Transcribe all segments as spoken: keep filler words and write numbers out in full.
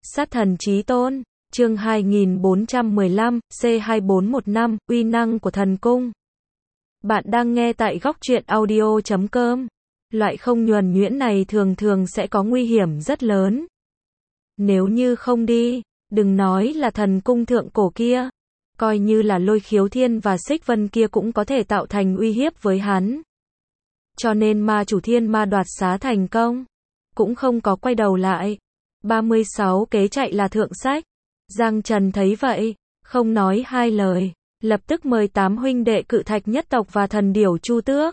Sát thần chí tôn, chương hai nghìn bốn trăm mười lăm, C hai bốn một năm, uy năng của thần cung. Bạn đang nghe tại góc truyện audio chấm com. Loại không nhuần nhuyễn này thường thường sẽ có nguy hiểm rất lớn. Nếu như không đi, đừng nói là thần cung thượng cổ kia, coi như là Lôi Khiếu Thiên và Xích Vân kia cũng có thể tạo thành uy hiếp với hắn. Cho nên ma chủ thiên ma đoạt xá thành công, cũng không có quay đầu lại. ba mươi sáu kế chạy là thượng sách. Giang Trần thấy vậy, không nói hai lời, lập tức mời tám huynh đệ Cự Thạch nhất tộc và thần điểu Chu Tước.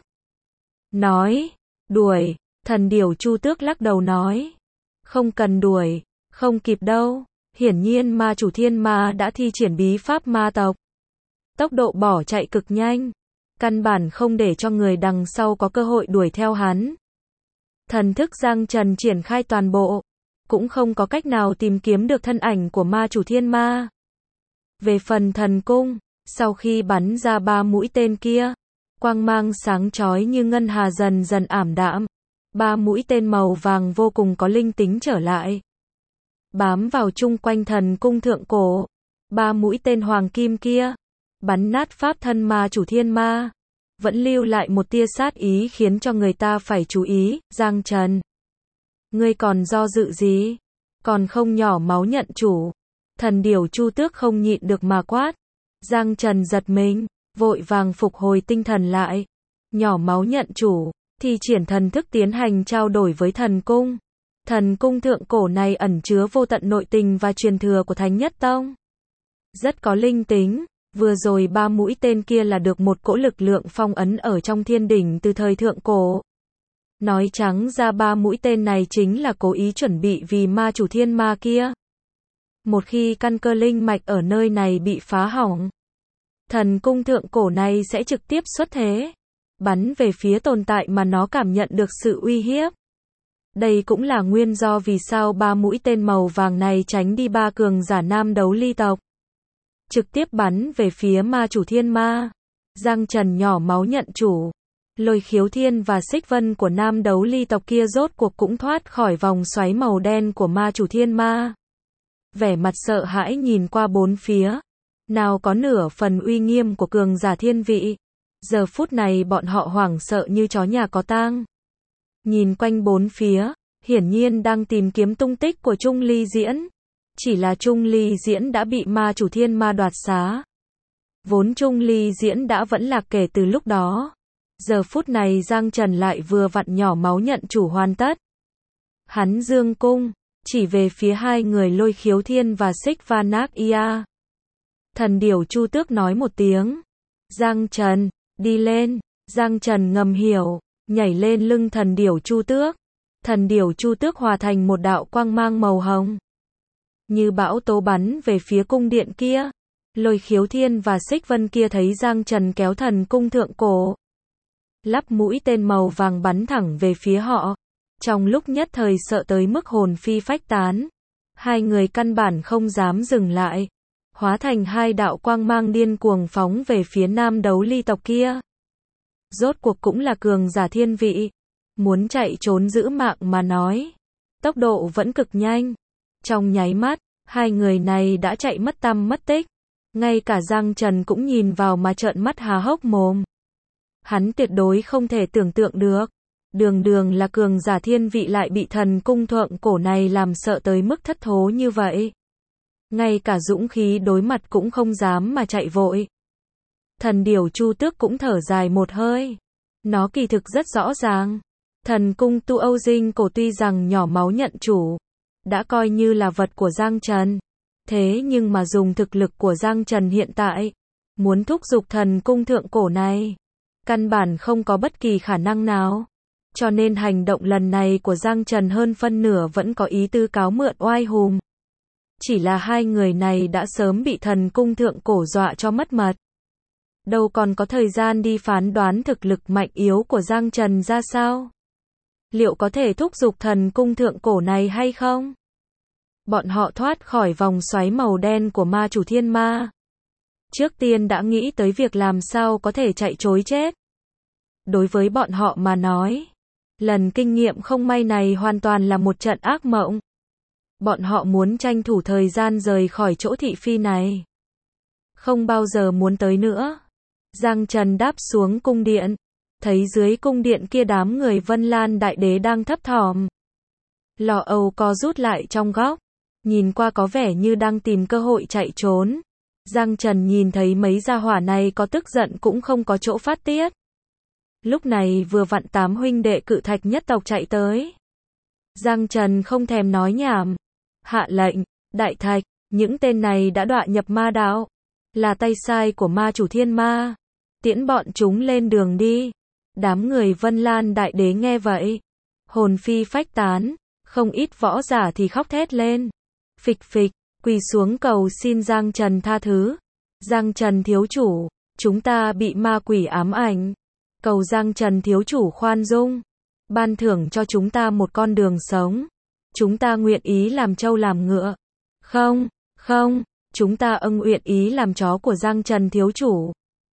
Nói, đuổi, thần điểu Chu Tước lắc đầu nói, không cần đuổi, không kịp đâu. Hiển nhiên ma chủ thiên ma đã thi triển bí pháp ma tộc. Tốc độ bỏ chạy cực nhanh, căn bản không để cho người đằng sau có cơ hội đuổi theo hắn. Thần thức Giang Trần triển khai toàn bộ, cũng không có cách nào tìm kiếm được thân ảnh của ma chủ thiên ma. Về phần thần cung, sau khi bắn ra ba mũi tên kia, quang mang sáng chói như ngân hà dần dần ảm đạm. Ba mũi tên màu vàng vô cùng có linh tính trở lại, bám vào chung quanh thần cung thượng cổ. Ba mũi tên hoàng kim kia, bắn nát pháp thân ma chủ thiên ma, vẫn lưu lại một tia sát ý khiến cho người ta phải chú ý. Giang Trần, ngươi còn do dự gì? Còn không nhỏ máu nhận chủ. Thần điểu Chu Tước không nhịn được mà quát. Giang Trần giật mình, vội vàng phục hồi tinh thần lại. Nhỏ máu nhận chủ, thi triển thần thức tiến hành trao đổi với thần cung. Thần cung thượng cổ này ẩn chứa vô tận nội tình và truyền thừa của Thánh Nhất Tông, rất có linh tính. Vừa rồi ba mũi tên kia là được một cỗ lực lượng phong ấn ở trong thiên đỉnh từ thời thượng cổ. Nói trắng ra ba mũi tên này chính là cố ý chuẩn bị vì ma chủ thiên ma kia. Một khi căn cơ linh mạch ở nơi này bị phá hỏng, thần cung thượng cổ này sẽ trực tiếp xuất thế, bắn về phía tồn tại mà nó cảm nhận được sự uy hiếp. Đây cũng là nguyên do vì sao ba mũi tên màu vàng này tránh đi ba cường giả nam đấu ly tộc, trực tiếp bắn về phía ma chủ thiên ma. Giang Trần nhỏ máu nhận chủ, Lôi Khiếu Thiên và Xích Vân của nam đấu ly tộc kia rốt cuộc cũng thoát khỏi vòng xoáy màu đen của ma chủ thiên ma. Vẻ mặt sợ hãi nhìn qua bốn phía, nào có nửa phần uy nghiêm của cường giả thiên vị. Giờ phút này bọn họ hoảng sợ như chó nhà có tang. Nhìn quanh bốn phía, hiển nhiên đang tìm kiếm tung tích của Trung Ly Diễn. Chỉ là Trung Ly Diễn đã bị ma chủ thiên ma đoạt xá. Vốn Trung Ly Diễn đã vẫn lạc kể từ lúc đó. Giờ phút này Giang Trần lại vừa vặn nhỏ máu nhận chủ hoàn tất. Hắn dương cung, chỉ về phía hai người Lôi Khiếu Thiên và Xích Va Nác Ia. Thần điểu Chu Tước nói một tiếng. Giang Trần, đi lên. Giang Trần ngầm hiểu, nhảy lên lưng thần điểu Chu Tước. Thần điểu Chu Tước hòa thành một đạo quang mang màu hồng, như bão tố bắn về phía cung điện kia. Lôi Khiếu Thiên và Xích Vân kia thấy Giang Trần kéo thần cung thượng cổ, lắp mũi tên màu vàng bắn thẳng về phía họ. Trong lúc nhất thời sợ tới mức hồn phi phách tán, hai người căn bản không dám dừng lại, hóa thành hai đạo quang mang điên cuồng phóng về phía nam đấu ly tộc kia. Rốt cuộc cũng là cường giả thiên vị, muốn chạy trốn giữ mạng mà nói, tốc độ vẫn cực nhanh. Trong nháy mắt, hai người này đã chạy mất tăm mất tích. Ngay cả Giang Trần cũng nhìn vào mà trợn mắt há hốc mồm. Hắn tuyệt đối không thể tưởng tượng được, đường đường là cường giả thiên vị lại bị thần cung thượng cổ này làm sợ tới mức thất thố như vậy. Ngay cả dũng khí đối mặt cũng không dám mà chạy vội. Thần điểu Chu Tước cũng thở dài một hơi. Nó kỳ thực rất rõ ràng, thần cung tu Âu Dinh cổ tuy rằng nhỏ máu nhận chủ, đã coi như là vật của Giang Trần. Thế nhưng mà dùng thực lực của Giang Trần hiện tại, muốn thúc giục thần cung thượng cổ này, căn bản không có bất kỳ khả năng nào. Cho nên hành động lần này của Giang Trần hơn phân nửa vẫn có ý tư cáo mượn oai hùng. Chỉ là hai người này đã sớm bị thần cung thượng cổ dọa cho mất mật, đâu còn có thời gian đi phán đoán thực lực mạnh yếu của Giang Trần ra sao. Liệu có thể thúc giục thần cung thượng cổ này hay không? Bọn họ thoát khỏi vòng xoáy màu đen của ma chủ thiên ma, trước tiên đã nghĩ tới việc làm sao có thể chạy trối chết. Đối với bọn họ mà nói, lần kinh nghiệm không may này hoàn toàn là một trận ác mộng. Bọn họ muốn tranh thủ thời gian rời khỏi chỗ thị phi này. Không bao giờ muốn tới nữa. Giang Trần đáp xuống cung điện. Thấy dưới cung điện kia đám người Vân Lan Đại Đế đang thấp thỏm. Lo âu co rút lại trong góc. Nhìn qua có vẻ như đang tìm cơ hội chạy trốn. Giang Trần nhìn thấy mấy gia hỏa này có tức giận cũng không có chỗ phát tiết. Lúc này vừa vặn tám huynh đệ Cự Thạch nhất tộc chạy tới. Giang Trần không thèm nói nhảm. Hạ lệnh, Đại Thạch, những tên này đã đọa nhập ma đạo. Là tay sai của ma chủ thiên ma. Tiễn bọn chúng lên đường đi. Đám người Vân Lan Đại Đế nghe vậy. Hồn phi phách tán. Không ít võ giả thì khóc thét lên. Phịch phịch, quỳ xuống cầu xin Giang Trần tha thứ. Giang Trần thiếu chủ, chúng ta bị ma quỷ ám ảnh. Cầu Giang Trần thiếu chủ khoan dung. Ban thưởng cho chúng ta một con đường sống. Chúng ta nguyện ý làm trâu làm ngựa. Không, không, chúng ta ưng nguyện ý làm chó của Giang Trần thiếu chủ.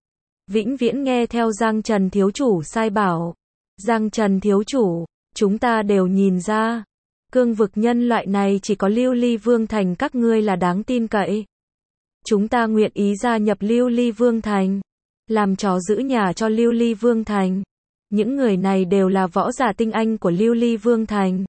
Vĩnh viễn nghe theo Giang Trần thiếu chủ sai bảo. Giang Trần thiếu chủ, chúng ta đều nhìn ra. Cương vực nhân loại này chỉ có Lưu Ly Vương Thành các ngươi là đáng tin cậy. Chúng ta nguyện ý gia nhập Lưu Ly Vương Thành. Làm chó giữ nhà cho Lưu Ly Vương Thành. Những người này đều là võ giả tinh anh của Lưu Ly Vương Thành.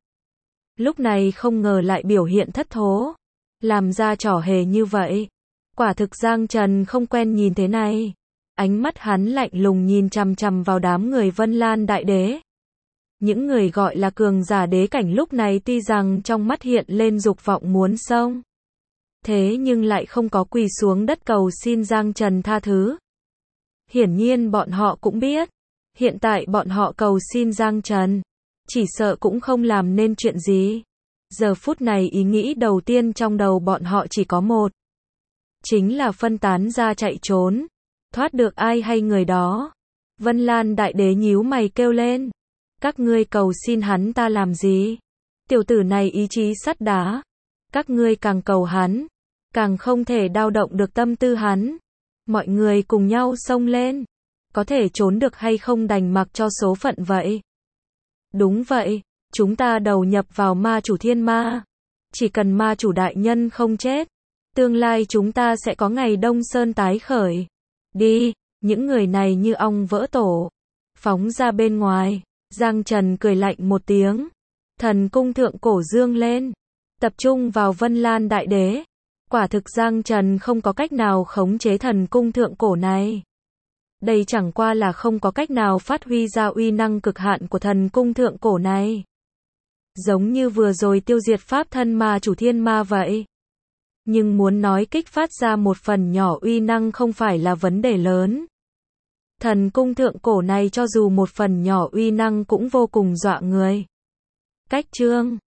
Lúc này không ngờ lại biểu hiện thất thố. Làm ra trò hề như vậy. Quả thực Giang Trần không quen nhìn thế này. Ánh mắt hắn lạnh lùng nhìn chằm chằm vào đám người Vân Lan Đại Đế. Những người gọi là cường giả đế cảnh lúc này tuy rằng trong mắt hiện lên dục vọng muốn xông. Thế nhưng lại không có quỳ xuống đất cầu xin Giang Trần tha thứ. Hiển nhiên bọn họ cũng biết. Hiện tại bọn họ cầu xin Giang Trần. Chỉ sợ cũng không làm nên chuyện gì. Giờ phút này ý nghĩ đầu tiên trong đầu bọn họ chỉ có một. Chính là phân tán ra chạy trốn. Thoát được ai hay người đó. Vân Lan Đại Đế nhíu mày kêu lên. Các ngươi cầu xin hắn ta làm gì? Tiểu tử này ý chí sắt đá. Các ngươi càng cầu hắn, càng không thể đao động được tâm tư hắn. Mọi người cùng nhau xông lên. Có thể trốn được hay không đành mặc cho số phận vậy. Đúng vậy, chúng ta đầu nhập vào ma chủ thiên ma. Chỉ cần ma chủ đại nhân không chết, tương lai chúng ta sẽ có ngày Đông Sơn tái khởi. Đi, những người này như ong vỡ tổ. Phóng ra bên ngoài. Giang Trần cười lạnh một tiếng. Thần cung thượng cổ dương lên. Tập trung vào Vân Lan Đại Đế. Quả thực Giang Trần không có cách nào khống chế thần cung thượng cổ này. Đây chẳng qua là không có cách nào phát huy ra uy năng cực hạn của thần cung thượng cổ này. Giống như vừa rồi tiêu diệt pháp thân ma chủ thiên ma vậy. Nhưng muốn nói kích phát ra một phần nhỏ uy năng không phải là vấn đề lớn. Thần cung thượng cổ này cho dù một phần nhỏ uy năng cũng vô cùng dọa người. Cách chương